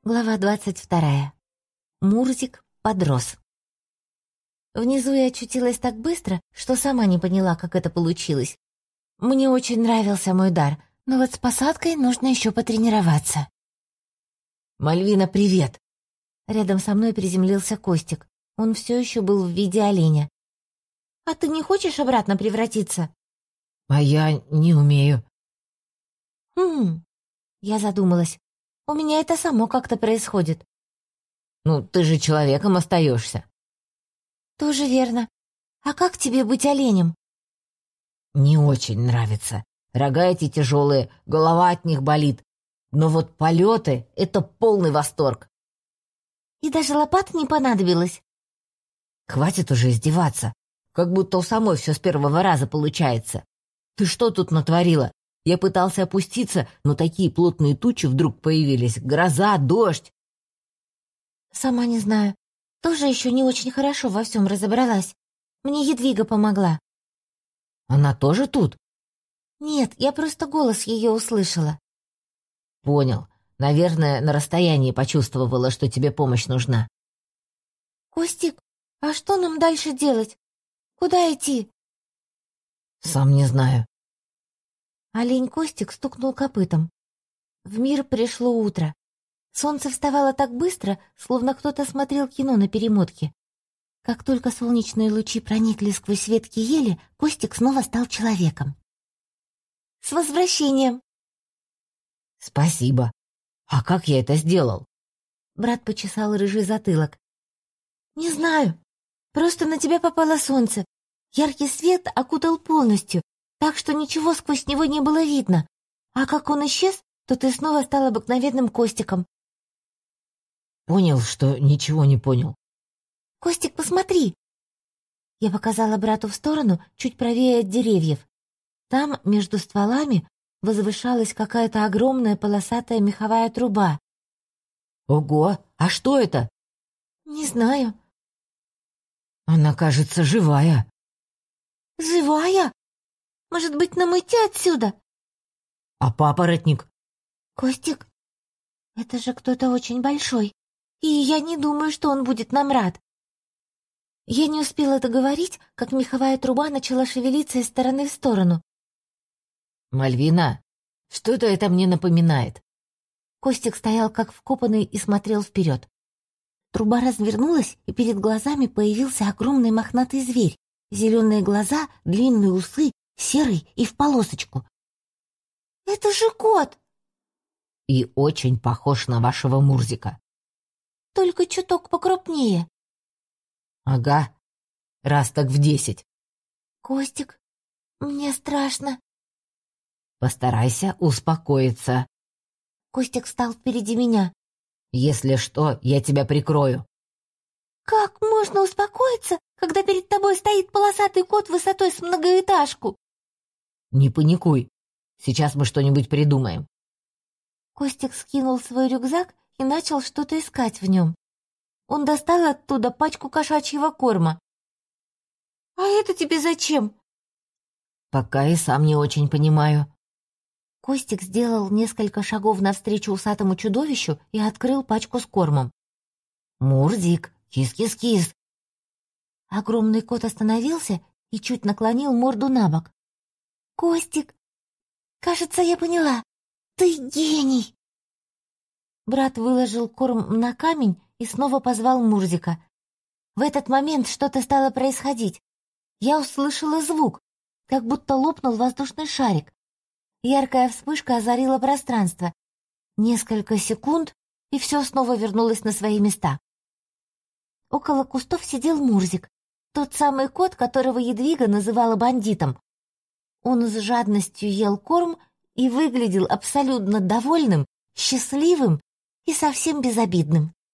Глава 22. Мурзик подрос. Внизу я очутилась так быстро, что сама не поняла, как это получилось. Мне очень нравился мой дар, но вот с посадкой нужно еще потренироваться. «Мальвина, привет!» Рядом со мной приземлился Костик. Он все еще был в виде оленя. «А ты не хочешь обратно превратиться?» «А я не умею». Я задумалась. У меня это само как-то происходит. «Ну, ты же человеком остаешься». Тоже верно. А как тебе быть оленем? «Не очень нравится. Рога эти тяжелые, голова от них болит. Но вот полеты — это полный восторг». И даже лопата не понадобилась. «Хватит уже издеваться. Как будто у самой все с первого раза получается. Ты что тут натворила? Я пытался опуститься, но такие плотные тучи вдруг появились. Гроза, дождь». Сама не знаю. Тоже еще не очень хорошо во всем разобралась. Мне Едвига помогла. «Она тоже тут?» Нет, я просто голос ее услышала. «Понял. Наверное, на расстоянии почувствовала, что тебе помощь нужна». Костик, а что нам дальше делать? Куда идти? «Сам не знаю». Олень Костик стукнул копытом. В мир пришло утро. Солнце вставало так быстро, словно кто-то смотрел кино на перемотке. Как только солнечные лучи проникли сквозь ветки ели, Костик снова стал человеком. «С возвращением!» «Спасибо. А как я это сделал?» Брат почесал рыжий затылок. «Не знаю. Просто на тебя попало солнце. Яркий свет окутал полностью, так что ничего сквозь него не было видно. А как он исчез, то ты снова стал обыкновенным Костиком». «Понял, что ничего не понял». «Костик, посмотри!» Я показала брату в сторону, чуть правее от деревьев. Там, между стволами, возвышалась какая-то огромная полосатая меховая труба. «Ого! А что это?» «Не знаю». «Она, кажется, живая». «Живая? Может быть, нам идти отсюда?» «А папоротник?» «Костик, это же кто-то очень большой, и я не думаю, что он будет нам рад». Я не успела договорить, как меховая труба начала шевелиться из стороны в сторону. «Мальвина, что-то это мне напоминает». Костик стоял как вкопанный и смотрел вперед. Труба развернулась, и перед глазами появился огромный мохнатый зверь. Зеленые глаза, длинные усы, серый и в полосочку. «Это же кот!» «И очень похож на вашего Мурзика». «Только чуток покрупнее». «Ага, раз так в 10. «Костик, мне страшно». Постарайся успокоиться. Костик встал впереди меня. Если что, я тебя прикрою». «Как можно успокоиться, когда перед тобой стоит полосатый кот высотой с многоэтажку?» «Не паникуй. Сейчас мы что-нибудь придумаем». Костик скинул свой рюкзак и начал что-то искать в нем. Он достал оттуда пачку кошачьего корма. «А это тебе зачем?» «Пока и сам не очень понимаю». Костик сделал несколько шагов навстречу усатому чудовищу и открыл пачку с кормом. «Мурзик, кис-кис-кис». Огромный кот остановился и чуть наклонил морду на бок. «Костик, кажется, я поняла. Ты гений!» Брат выложил корм на камень и снова позвал Мурзика. В этот момент что-то стало происходить. Я услышала звук, как будто лопнул воздушный шарик. Яркая вспышка озарила пространство. Несколько секунд, и все снова вернулось на свои места. Около кустов сидел Мурзик, тот самый кот, которого Едвига называла бандитом. Он с жадностью ел корм и выглядел абсолютно довольным, счастливым и совсем безобидным.